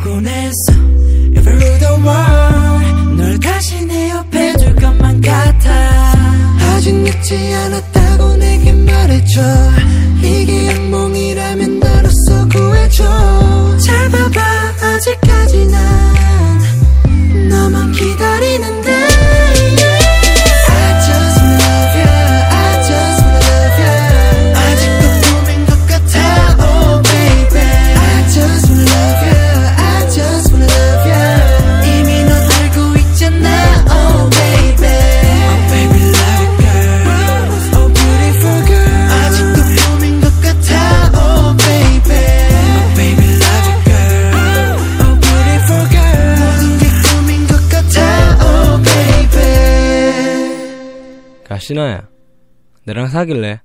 보곤 했어 If I rule the world 널 다시 내 옆에 둘 것만 같아 아직 늦지 않았다고 내게 말해줘 이게 악몽이라면 너로서 구해줘 잘 봐봐 아직까지 난 너만 기다리는데 야, 신아야, 나랑 사귈래?